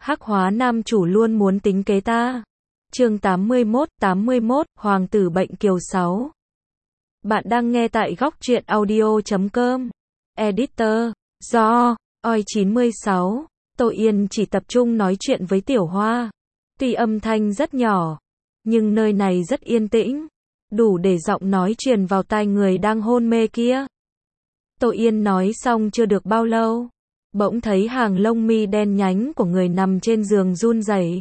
Hắc hóa nam chủ luôn muốn tính kế ta. Chương 81, Hoàng tử bệnh kiều 6. Bạn đang nghe tại góc truyện audio.com. Editor, do, oi96. Tô Yên chỉ tập trung nói chuyện với Tiểu Hoa. Tuy âm thanh rất nhỏ, nhưng nơi này rất yên tĩnh, đủ để giọng nói truyền vào tai người đang hôn mê kia. Tô Yên nói xong chưa được bao lâu, bỗng thấy hàng lông mi đen nhánh của người nằm trên giường run rẩy.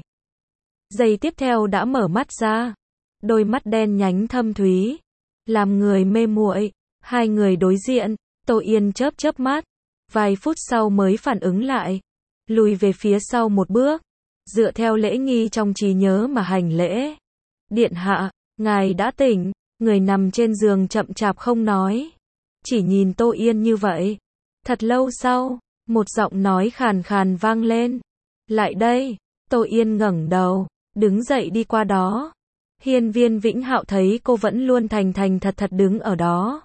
Giây tiếp theo đã mở mắt ra, đôi mắt đen nhánh thâm thúy, làm người mê muội. Hai người đối diện, Tô Yên chớp chớp mắt, vài phút sau mới phản ứng lại, lùi về phía sau một bước, dựa theo lễ nghi trong trí nhớ mà hành lễ. Điện hạ, ngài đã tỉnh. Người nằm trên giường chậm chạp không nói, chỉ nhìn Tô Yên như vậy. Thật lâu sau, một giọng nói khàn khàn vang lên. Lại đây. Tô Yên ngẩng đầu, đứng dậy đi qua đó. Hiên Viên Vĩnh Hạo thấy cô vẫn luôn thành thành thật thật đứng ở đó.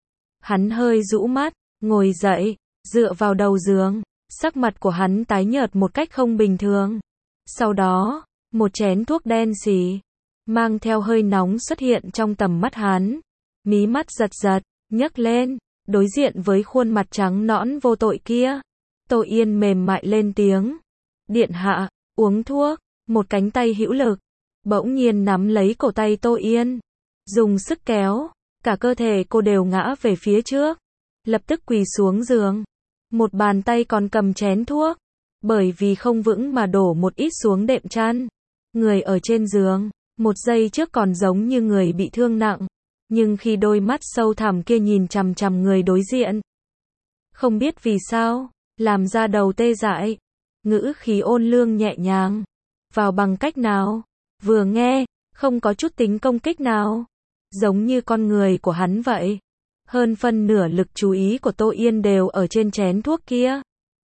Hắn hơi rũ mắt, ngồi dậy, dựa vào đầu giường. Sắc mặt của hắn tái nhợt một cách không bình thường. Sau đó, một chén thuốc đen xì, mang theo hơi nóng xuất hiện trong tầm mắt hắn. Mí mắt giật giật, nhấc lên, đối diện với khuôn mặt trắng nõn vô tội kia. Tô Yên mềm mại lên tiếng. Điện hạ, uống thuốc. Một cánh tay hữu lực bỗng nhiên nắm lấy cổ tay Tô Yên, dùng sức kéo, cả cơ thể cô đều ngã về phía trước, lập tức quỳ xuống giường. Một bàn tay còn cầm chén thuốc, bởi vì không vững mà đổ một ít xuống đệm chăn. Người ở trên giường, một giây trước còn giống như người bị thương nặng, nhưng khi đôi mắt sâu thẳm kia nhìn chằm chằm người đối diện, không biết vì sao, làm da đầu tê dại. Ngữ khí ôn lương nhẹ nhàng. Vào bằng cách nào? Vừa nghe, không có chút tính công kích nào. Giống như con người của hắn vậy. Hơn phân nửa lực chú ý của Tô Yên đều ở trên chén thuốc kia.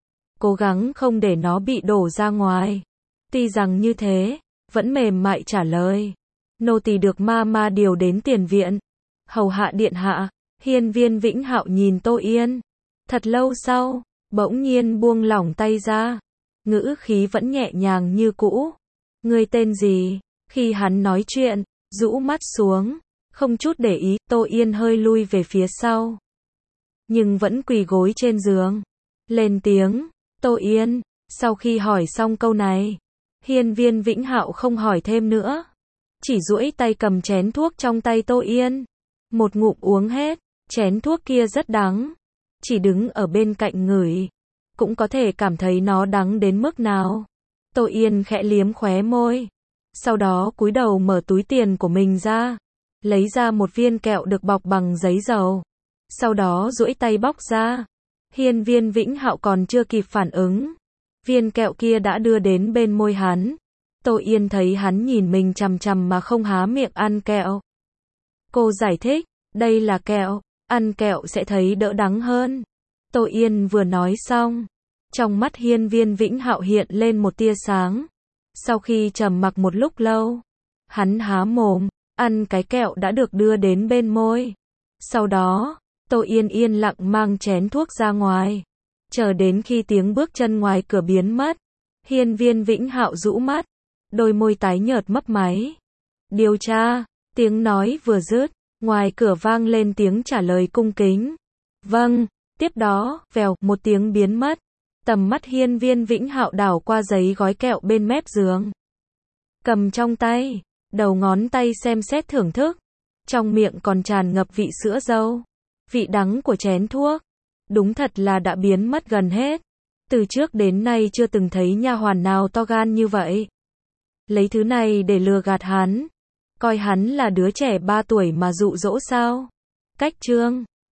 Cố gắng không để nó bị đổ ra ngoài. Tuy rằng như thế, vẫn mềm mại trả lời. Nô tỳ được ma điều đến tiền viện. Hầu hạ điện hạ. Hiên Viên Vĩnh Hạo nhìn Tô Yên. Thật lâu sau, bỗng nhiên buông lỏng tay ra. Ngữ khí vẫn nhẹ nhàng như cũ. Ngươi tên gì? Khi hắn nói chuyện, rũ mắt xuống, không chút để ý, Tô Yên hơi lui về phía sau. Nhưng vẫn quỳ gối trên giường. Lên tiếng, Tô Yên. Sau khi hỏi xong câu này, Hiên Viên Vĩnh Hạo không hỏi thêm nữa. Chỉ duỗi tay cầm chén thuốc trong tay Tô Yên. Một ngụm uống hết, chén thuốc kia rất đắng. Chỉ đứng ở bên cạnh ngửi, cũng có thể cảm thấy nó đắng đến mức nào. Tô Yên khẽ liếm khóe môi. Sau đó cúi đầu mở túi tiền của mình ra. Lấy ra một viên kẹo được bọc bằng giấy dầu. Sau đó duỗi tay bóc ra. Hiên Viên Vĩnh Hạo còn chưa kịp phản ứng. Viên kẹo kia đã đưa đến bên môi hắn. Tô Yên thấy hắn nhìn mình chằm chằm mà không há miệng ăn kẹo. Cô giải thích, đây là kẹo, ăn kẹo sẽ thấy đỡ đắng hơn. Tô Yên vừa nói xong, trong mắt Hiên Viên Vĩnh Hạo hiện lên một tia sáng. Sau khi trầm mặc một lúc lâu, hắn há mồm, ăn cái kẹo đã được đưa đến bên môi. Sau đó, Tô Yên yên lặng mang chén thuốc ra ngoài. Chờ đến khi tiếng bước chân ngoài cửa biến mất, Hiên Viên Vĩnh Hạo rũ mắt, đôi môi tái nhợt mấp máy. Điều tra, tiếng nói vừa dứt, ngoài cửa vang lên tiếng trả lời cung kính. Vâng. Tiếp đó, vèo, một tiếng biến mất. Tầm mắt Hiên Viên Vĩnh Hạo đảo qua giấy gói kẹo bên mép giường. Cầm trong tay, đầu ngón tay xem xét thưởng thức. Trong miệng còn tràn ngập vị sữa dâu. Vị đắng của chén thuốc. Đúng thật là đã biến mất gần hết. Từ trước đến nay chưa từng thấy nha hoàn nào to gan như vậy. Lấy thứ này để lừa gạt hắn. Coi hắn là đứa trẻ 3 tuổi mà dụ dỗ sao? Cách chương